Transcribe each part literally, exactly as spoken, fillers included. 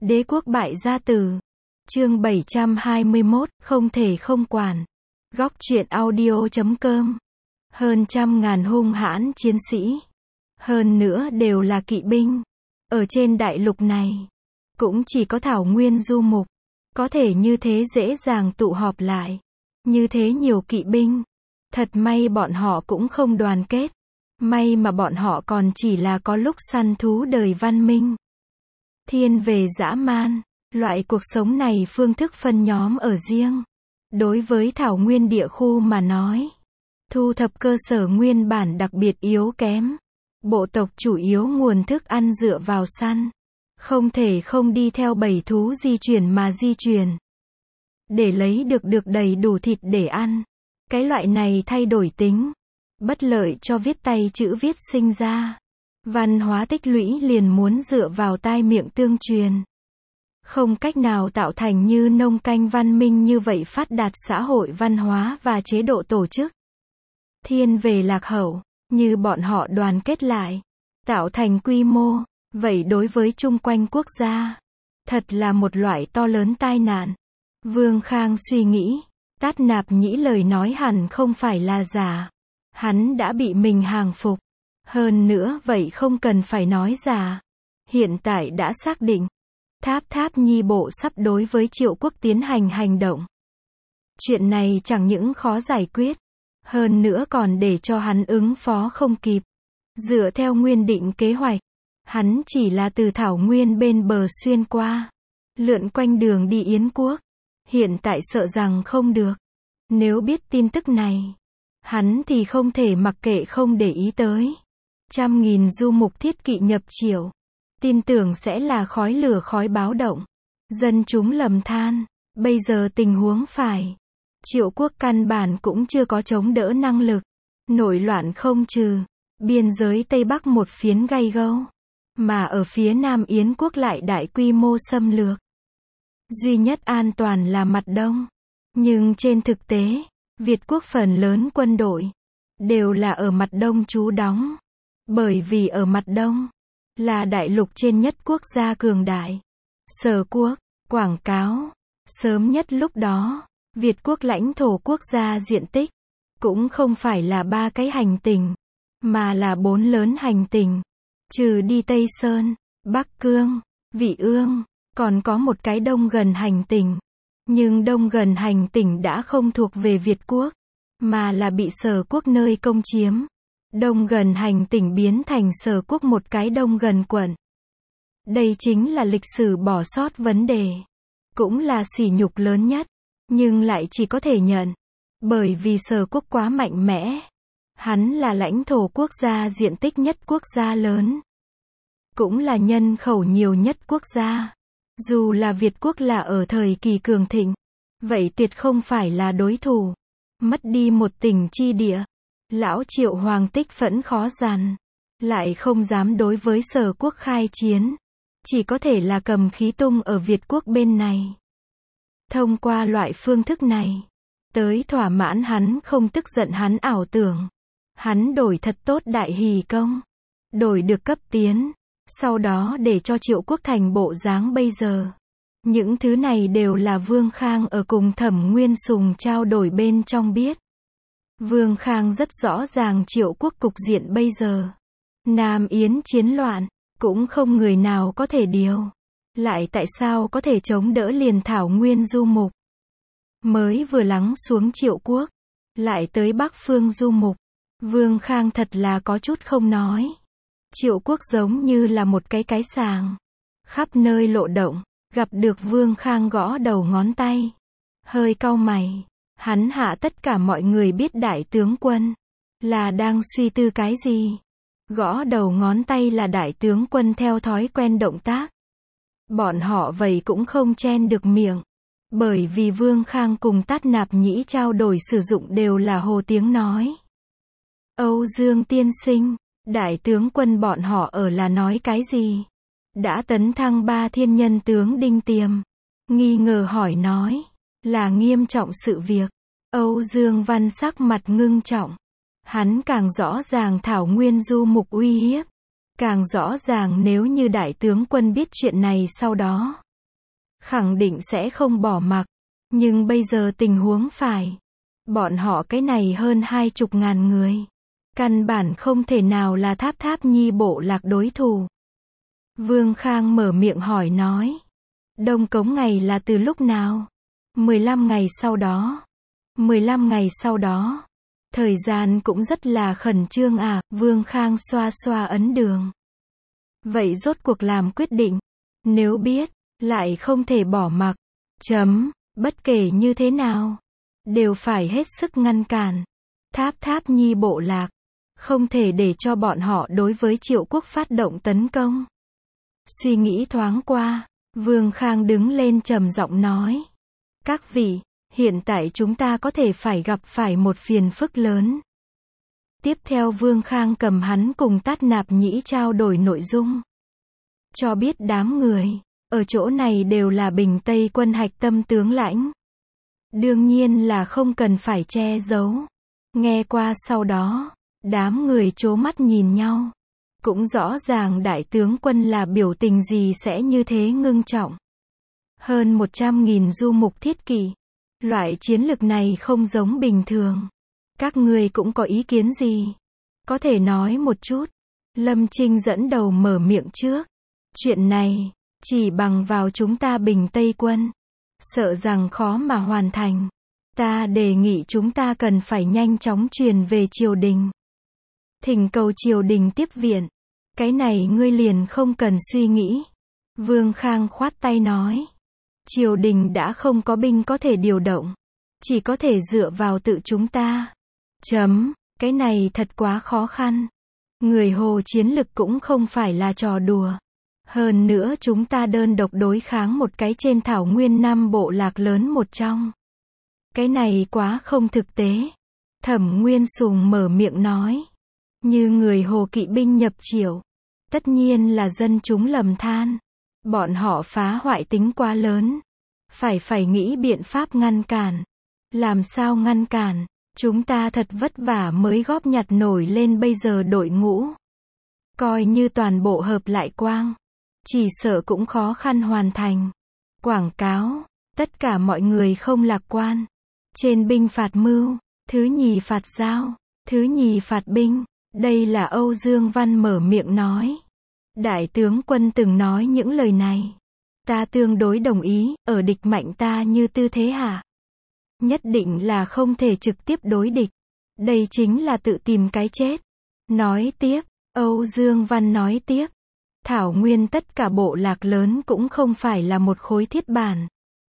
Đế quốc bại gia tử. Chương bảy trăm hai mươi mốt, không thể không quản. Góc truyện audio chấm com. Hơn trăm ngàn hung hãn chiến sĩ. Hơn nữa đều là kỵ binh. Ở trên đại lục này, cũng chỉ có Thảo Nguyên Du Mục có thể như thế dễ dàng tụ họp lại. Như thế nhiều kỵ binh. Thật may bọn họ cũng không đoàn kết. May mà bọn họ còn chỉ là có lúc săn thú đời văn minh. Thiên về dã man, loại cuộc sống này phương thức phân nhóm ở riêng. Đối với Thảo Nguyên địa khu mà nói, thu thập cơ sở nguyên bản đặc biệt yếu kém. Bộ tộc chủ yếu nguồn thức ăn dựa vào săn. Không thể không đi theo bầy thú di chuyển mà di chuyển. Để lấy được được đầy đủ thịt để ăn. Cái loại này thay đổi tính. Bất lợi cho viết tay chữ viết sinh ra. Văn hóa tích lũy liền muốn dựa vào tai miệng tương truyền. Không cách nào tạo thành như nông canh văn minh như vậy phát đạt xã hội văn hóa và chế độ tổ chức. Thiên về lạc hậu, như bọn họ đoàn kết lại, tạo thành quy mô, vậy đối với chung quanh quốc gia, thật là một loại to lớn tai nạn. Vương Khang suy nghĩ, Tát Nạp Nhĩ lời nói hẳn không phải là giả. Hắn đã bị mình hàng phục. Hơn nữa vậy không cần phải nói giả. Hiện tại đã xác định. Tháp Tháp Nhi bộ sắp đối với Triệu Quốc tiến hành hành động. Chuyện này chẳng những khó giải quyết. Hơn nữa còn để cho hắn ứng phó không kịp. Dựa theo nguyên định kế hoạch. Hắn chỉ là từ Thảo Nguyên bên bờ xuyên qua. Lượn quanh đường đi Yến Quốc. Hiện tại sợ rằng không được. Nếu biết tin tức này, hắn thì không thể mặc kệ không để ý tới. Trăm nghìn du mục thiết kỵ nhập Triệu. Tin tưởng sẽ là khói lửa khói báo động. Dân chúng lầm than. Bây giờ tình huống phải. Triệu Quốc căn bản cũng chưa có chống đỡ năng lực. Nổi loạn không trừ. Biên giới Tây Bắc một phiến gay gâu. Mà ở phía Nam Yến Quốc lại đại quy mô xâm lược. Duy nhất an toàn là mặt Đông. Nhưng trên thực tế, Việt Quốc phần lớn quân đội đều là ở mặt Đông trú đóng. Bởi vì ở mặt Đông là đại lục trên nhất quốc gia cường đại. Sở Quốc, quảng cáo, sớm nhất lúc đó, Việt Quốc lãnh thổ quốc gia diện tích cũng không phải là ba cái hành tinh, mà là bốn lớn hành tinh. Trừ đi Tây Sơn, Bắc Cương, Vị Ương, còn có một cái đông gần hành tinh. Nhưng đông gần hành tinh đã không thuộc về Việt Quốc, mà là bị Sở Quốc nơi công chiếm. Đông gần hành tinh biến thành Sở Quốc một cái đông gần quận. Đây chính là lịch sử bỏ sót vấn đề. Cũng là sỉ nhục lớn nhất. Nhưng lại chỉ có thể nhận. Bởi vì Sở Quốc quá mạnh mẽ. Hắn là lãnh thổ quốc gia diện tích nhất quốc gia lớn. Cũng là nhân khẩu nhiều nhất quốc gia. Dù là Việt Quốc là ở thời kỳ cường thịnh. Vậy tuyệt không phải là đối thủ. Mất đi một tỉnh chi địa. Lão Triệu Hoàng tích phẫn khó dằn. Lại không dám đối với Sở Quốc khai chiến. Chỉ có thể là cầm khí tung ở Việt Quốc bên này. Thông qua loại phương thức này. Tới thỏa mãn hắn không tức giận hắn ảo tưởng. Hắn đổi thật tốt đại hỷ công. Đổi được cấp tiến. Sau đó để cho Triệu Quốc thành bộ dáng bây giờ. Những thứ này đều là Vương Khang ở cùng Thẩm Nguyên Sùng trao đổi bên trong biết. Vương Khang rất rõ ràng Triệu Quốc cục diện bây giờ. Nam Yến chiến loạn, cũng không người nào có thể điều. Lại tại sao có thể chống đỡ liền Thảo Nguyên Du Mục. Mới vừa lắng xuống Triệu Quốc. Lại tới Bắc Phương Du Mục. Vương Khang thật là có chút không nói. Triệu Quốc giống như là một cái cái sàng. Khắp nơi lộ động. Gặp được Vương Khang gõ đầu ngón tay. Hơi cau mày. Hắn hạ tất cả mọi người biết đại tướng quân. Là đang suy tư cái gì. Gõ đầu ngón tay là đại tướng quân theo thói quen động tác. Bọn họ vậy cũng không chen được miệng. Bởi vì Vương Khang cùng Tát Nạp Nhĩ trao đổi sử dụng đều là hồ tiếng nói. Âu Dương tiên sinh. Đại tướng quân bọn họ ở là nói cái gì? Đã tấn thăng ba thiên nhân tướng Đinh Tiềm. Nghi ngờ hỏi nói. Là nghiêm trọng sự việc. Âu Dương Văn sắc mặt ngưng trọng. Hắn càng rõ ràng Thảo Nguyên Du Mục uy hiếp. Càng rõ ràng nếu như đại tướng quân biết chuyện này sau đó. khẳng định sẽ không bỏ mặc. Nhưng bây giờ tình huống phải. Bọn họ cái này hơn hai chục ngàn người. Căn bản không thể nào là Tháp Tháp Nhi bộ lạc đối thủ. Vương Khang mở miệng hỏi nói. Đông cống ngày là từ lúc nào? mười lăm ngày sau đó. mười lăm ngày sau đó. Thời gian cũng rất là khẩn trương à, Vương Khang xoa xoa ấn đường. Vậy rốt cuộc làm quyết định. Nếu biết, lại không thể bỏ mặc. Chấm, bất kể như thế nào. Đều phải hết sức ngăn cản. Tháp Tháp Nhi bộ lạc. Không thể để cho bọn họ đối với Triệu Quốc phát động tấn công. Suy nghĩ thoáng qua, Vương Khang đứng lên trầm giọng nói. Các vị, hiện tại chúng ta có thể phải gặp phải một phiền phức lớn. Tiếp theo Vương Khang cầm hắn cùng Tát Nạp Nhĩ trao đổi nội dung. Cho biết đám người, ở chỗ này đều là Bình Tây quân hạch tâm tướng lãnh. Đương nhiên là không cần phải che giấu. Nghe qua sau đó, đám người trố mắt nhìn nhau. Cũng rõ ràng đại tướng quân là biểu tình gì sẽ như thế ngưng trọng. Hơn một trăm nghìn du mục thiết kỵ. Loại chiến lực này không giống bình thường. Các ngươi cũng có ý kiến gì? Có thể nói một chút. Lâm Trinh dẫn đầu mở miệng trước. Chuyện này, chỉ bằng vào chúng ta Bình Tây quân. Sợ rằng khó mà hoàn thành. Ta đề nghị chúng ta cần phải nhanh chóng truyền về triều đình. Thỉnh cầu triều đình tiếp viện. Cái này ngươi liền không cần suy nghĩ. Vương Khang khoát tay nói. Triều đình đã không có binh có thể điều động. Chỉ có thể dựa vào tự chúng ta. Chấm, cái này thật quá khó khăn. Người Hồ chiến lực cũng không phải là trò đùa. Hơn nữa chúng ta đơn độc đối kháng một cái trên thảo nguyên năm bộ lạc lớn một trong. Cái này quá không thực tế. Thẩm Nguyên Sùng mở miệng nói. Như người Hồ kỵ binh nhập triều. Tất nhiên là dân chúng lầm than. Bọn họ phá hoại tính quá lớn. Phải phải nghĩ biện pháp ngăn cản. Làm sao ngăn cản? Chúng ta thật vất vả mới góp nhặt nổi lên bây giờ đội ngũ. Coi như toàn bộ hợp lại quang. Chỉ sợ cũng khó khăn hoàn thành. Quảng cáo. Tất cả mọi người không lạc quan. Trên binh phạt mưu. Thứ nhì phạt giao. Thứ nhì phạt binh. Đây là Âu Dương Văn mở miệng nói. Đại tướng quân từng nói những lời này. Ta tương đối đồng ý, ở địch mạnh ta như tư thế hả? Nhất định là không thể trực tiếp đối địch. Đây chính là tự tìm cái chết. Nói tiếp, Âu Dương Văn nói tiếp. Thảo Nguyên tất cả bộ lạc lớn cũng không phải là một khối thiết bản.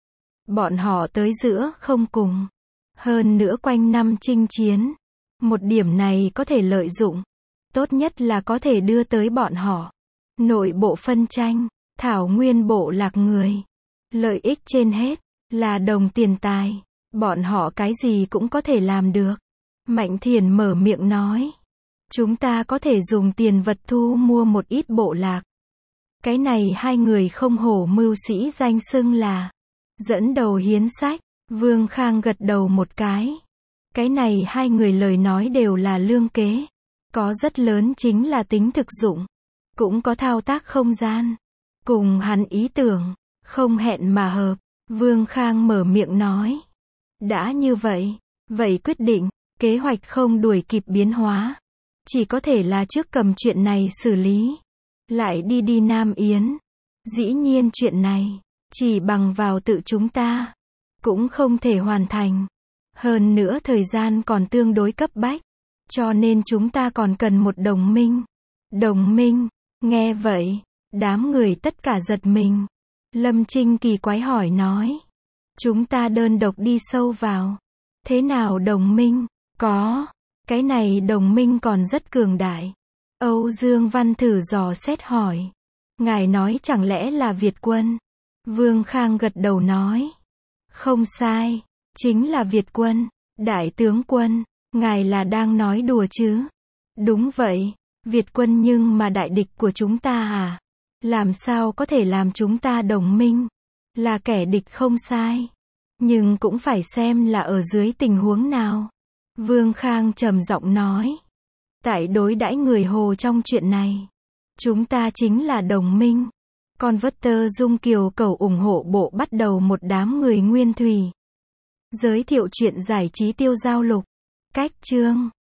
Bọn họ tới giữa không cùng. Hơn nữa quanh năm chinh chiến. Một điểm này có thể lợi dụng. Tốt nhất là có thể đưa tới bọn họ. Nội bộ phân tranh. Thảo Nguyên bộ lạc người. Lợi ích trên hết. Là đồng tiền tài. Bọn họ cái gì cũng có thể làm được. Mạnh Thiền mở miệng nói. Chúng ta có thể dùng tiền vật thu mua một ít bộ lạc. Cái này hai người không hổ mưu sĩ danh xưng là. Dẫn đầu hiến sách. Vương Khang gật đầu một cái. Cái này hai người lời nói đều là lương kế. Có rất lớn chính là tính thực dụng. Cũng có thao tác không gian. Cùng hắn ý tưởng. Không hẹn mà hợp. Vương Khang mở miệng nói. Đã như vậy. Vậy quyết định. Kế hoạch không đuổi kịp biến hóa. Chỉ có thể là trước cầm chuyện này xử lý. Lại đi đi Nam Yến. Dĩ nhiên chuyện này. Chỉ bằng vào tự chúng ta. Cũng không thể hoàn thành. Hơn nữa thời gian còn tương đối cấp bách. Cho nên chúng ta còn cần một đồng minh. Đồng minh. Nghe vậy. Đám người tất cả giật mình. Lâm Trinh kỳ quái hỏi nói. Chúng ta đơn độc đi sâu vào. Thế nào đồng minh? Có. Cái này đồng minh còn rất cường đại. Âu Dương Văn thử dò xét hỏi. Ngài nói chẳng lẽ là Việt quân? Vương Khang gật đầu nói. Không sai. Chính là Việt quân. Đại tướng quân. Ngài là đang nói đùa chứ? Đúng vậy. Việt quân nhưng mà đại địch của chúng ta à? Làm sao có thể làm chúng ta đồng minh? Là kẻ địch không sai. Nhưng cũng phải xem là ở dưới tình huống nào. Vương Khang trầm giọng nói. Tại đối đãi người Hồ trong chuyện này. Chúng ta chính là đồng minh. Converter Dung Kiều cầu ủng hộ bộ bắt đầu một đám người nguyên thủy. Giới thiệu chuyện giải trí tiêu giao lục. Cách chương